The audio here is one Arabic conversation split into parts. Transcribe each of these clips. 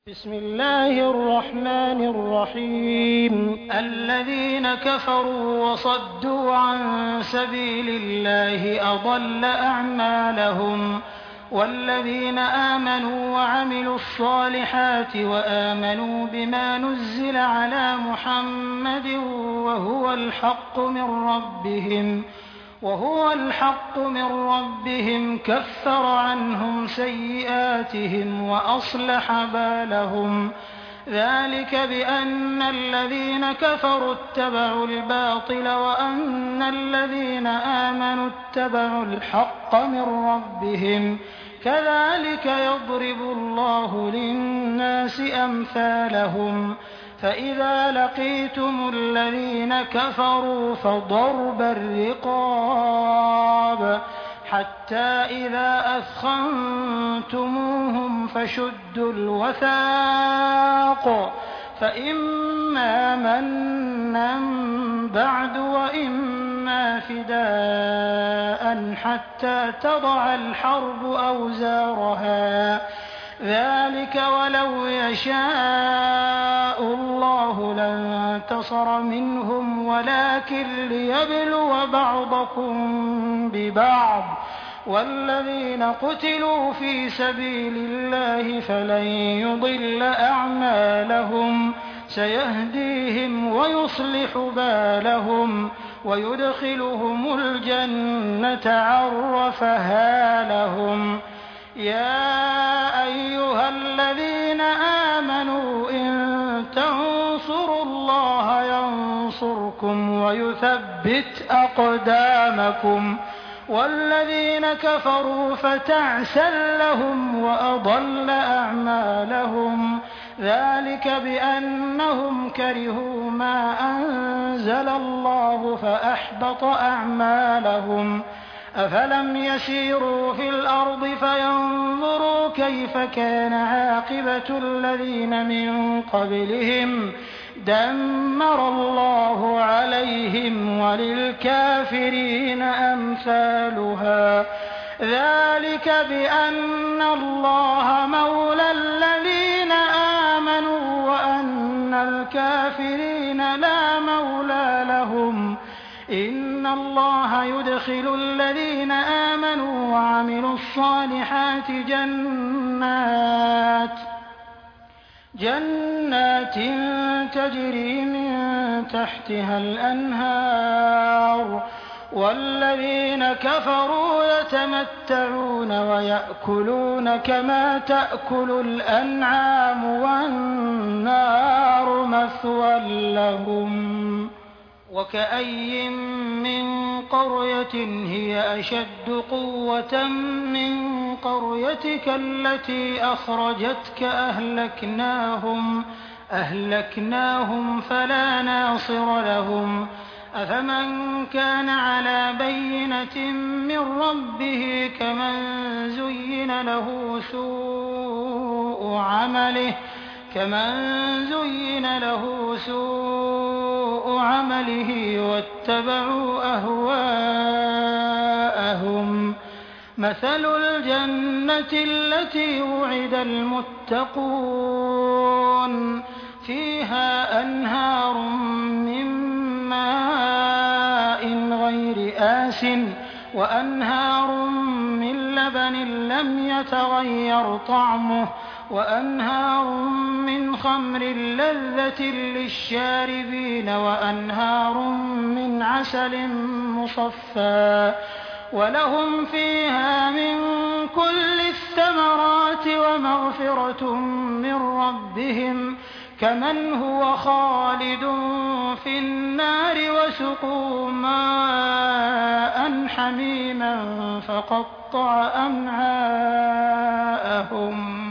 بسم الله الرحمن الرحيم. الذين كفروا وصدوا عن سبيل الله أضل أعمالهم، والذين آمنوا وعملوا الصالحات وآمنوا بما نزل على محمد وهو الحق من ربهم كفر عنهم سيئاتهم وأصلح بالهم. ذلك بأن الذين كفروا اتبعوا الباطل وأن الذين آمنوا اتبعوا الحق من ربهم. كذلك يضرب الله للناس أمثالهم. فإذا لقيتم الذين كفروا فضرب الرقاب حتى إذا أثخنتموهم فشدوا الوثاق، فإما منا بعد وإما فداء حتى تضع الحرب أوزارها. ذلك ولو يشاء الله لانتصر منهم ولكن ليبلو بعضكم ببعض. والذين قتلوا في سبيل الله فلن يضل أعمالهم، سيهديهم ويصلح بالهم ويدخلهم الجنة عرفها لهم. يا أيها الذين آمنوا إن تنصروا الله ينصركم ويثبت أقدامكم. والذين كفروا فتعسا لهم وأضل أعمالهم. ذلك بأنهم كرهوا ما أنزل الله فأحبط أعمالهم. أفلم يسيروا في الأرض فينظروا كيف كان عاقبة الذين من قبلهم دمر الله عليهم وللكافرين أمثالها. ذلك بأن الله مولى الذين آمنوا وأن الكافرين لا مولى لهم. إن الله يدخل الذين آمنوا وعملوا الصالحات جنات تجري من تحتها الأنهار. والذين كفروا يتمتعون ويأكلون كما تأكل الأنعام والنار مثوى لهم. وكأي من قرية هي أشد قوة من قريتك التي أخرجتك أهلكناهم فلا ناصر لهم. أفمن كان على بينة من ربه كمن زين له سوء عمله واتبعوا أهواءهم. مثل الجنة التي وعد المتقون فيها أنهار من ماء غير آسن وأنهار من لبن لم يتغير طعمه وأنهار من خمر لذة للشاربين وأنهار من عسل مصفى ولهم فيها من كل الثمرات ومغفرة من ربهم كمن هو خالد في النار وسقوا ماء حميما فقطع أمعاءهم.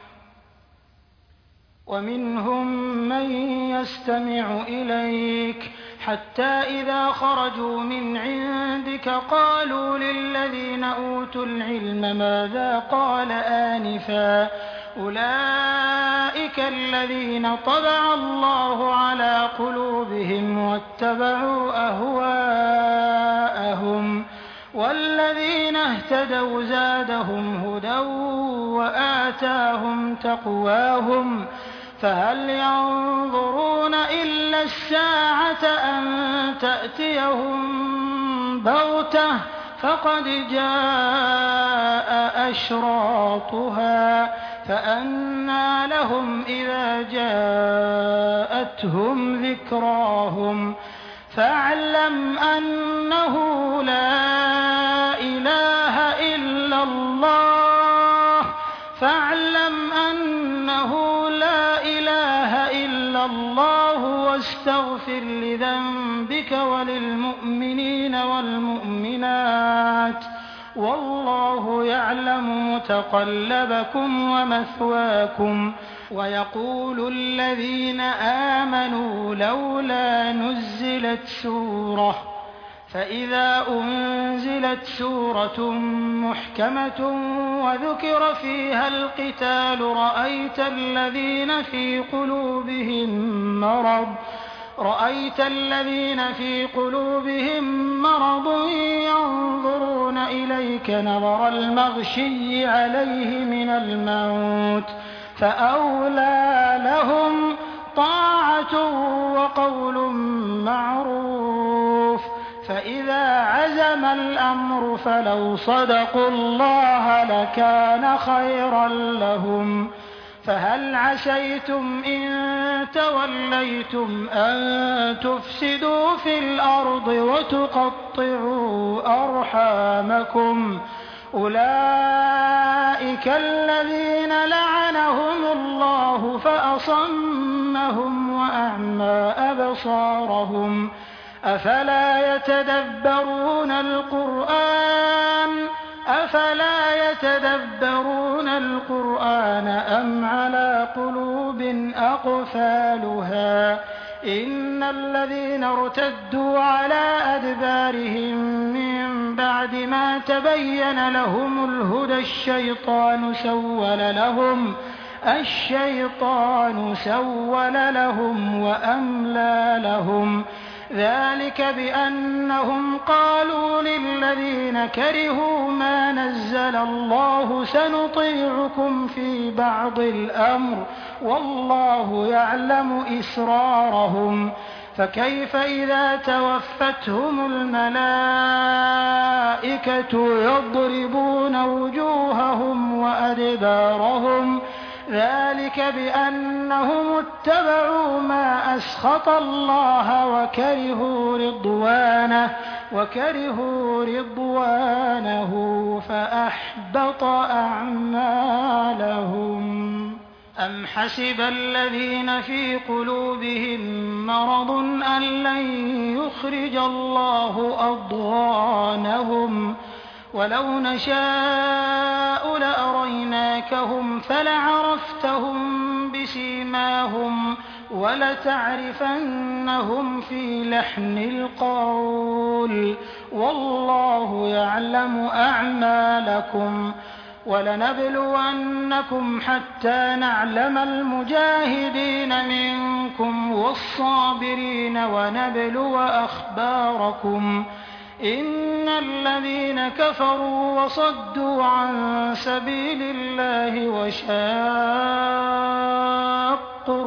ومنهم من يستمع إليك حتى إذا خرجوا من عندك قالوا للذين أوتوا العلم ماذا قال آنفا أولئك الذين طبع الله على قلوبهم واتبعوا أهواءهم والذين اهتدوا زادهم هدى وآتاهم تقواهم فهل ينظرون إلا الساعة أن تأتيهم بغتة فقد جاء أشراطها فأنى لهم إذا جاءتهم ذكراهم فاعلم أنه لا إله إلا الله واستغفر لذنبك وللمؤمنين والمؤمنات والله يعلم متقلبكم ومثواكم. ويقول الذين آمنوا لولا نزلت سورة فإذا أنزلت سورة محكمة وذكر فيها القتال رأيت الذين في قلوبهم مرض ينظرون إليك نظر المغشي عليه من الموت فأولى لهم طاعة وقول معروف. فإذا عزم الأمر فلو صدقوا الله لكان خيرا لهم. فهل عسيتم إن توليتم أن تفسدوا في الأرض وتقطعوا أرحامكم أولئك الذين لعنهم الله فأصمهم وأعمى أبصارهم أفلا يتدبرون القرآن أم على قلوب أقفالها. إن الذين ارتدوا على أدبارهم من بعد ما تبين لهم الهدى الشيطان سول لهم وأملى لهم ذلك بأنهم قالوا للذين كرهوا ما نزل الله سنطيعكم في بعض الأمر والله يعلم إسرارهم. فكيف إذا توفتهم الملائكة يضربون وجوههم وأدبارهم ذلك بأنهم اتبعوا ما أسخط الله وكرهوا رضوانه فأحبط أعمالهم. أم حسب الذين في قلوبهم مرض أن لن يخرج الله أضغانهم ولو نشاء لأريناكهم فلعرفتهم بسيماهم ولتعرفنهم في لحن القول والله يعلم أعمالكم. ولنبلونكم حتى نعلم المجاهدين منكم والصابرين ونبلو أخباركم. إن الذين كفروا وصدوا عن سبيل الله وشاقوا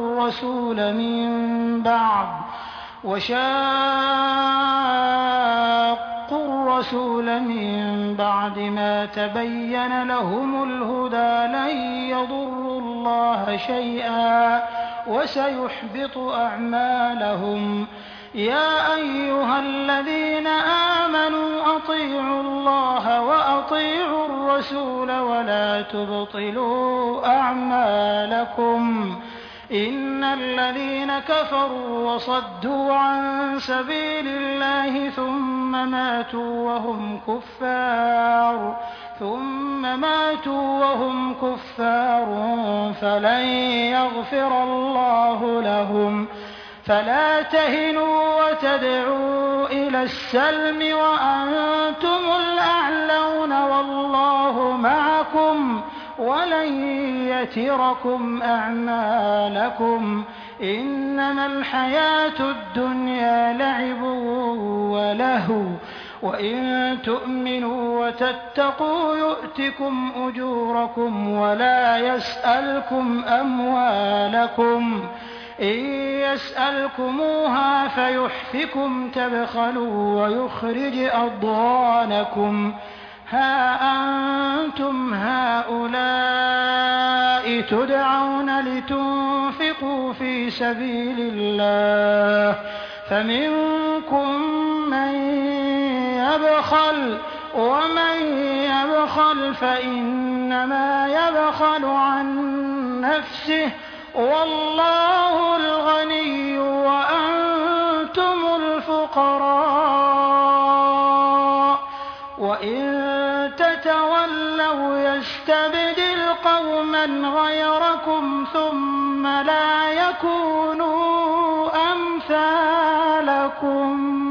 الرسول من بعد ما تبين لهم الهدى لن يضروا الله شيئا وسيحبط أعمالهم. يا أيها الذين آمنوا أطيعوا الله وأطيعوا الرسول ولا تبطلوا أعمالكم. إن الذين كفروا وصدوا عن سبيل الله ثم ماتوا وهم كفار فلن يغفر الله لهم. فلا تهنوا وتدعوا إلى السلم وأنتم الأعلون والله معكم ولن يتركم أعمالكم. إنما الحياة الدنيا لعب ولهو وإن تؤمنوا وتتقوا يؤتكم أجوركم ولا يسألكم أموالكم إن يسألكموها فيحفكم تبخلوا ويخرج أضغانكم ها أنتم هؤلاء تدعون لتنفقوا في سبيل الله فمنكم من يبخل ومن يبخل فإنما يبخل عن نفسه والله الغني وأنتم الفقراء وإن تتولوا يستبدل قوما غيركم ثم لا يكونوا أمثالكم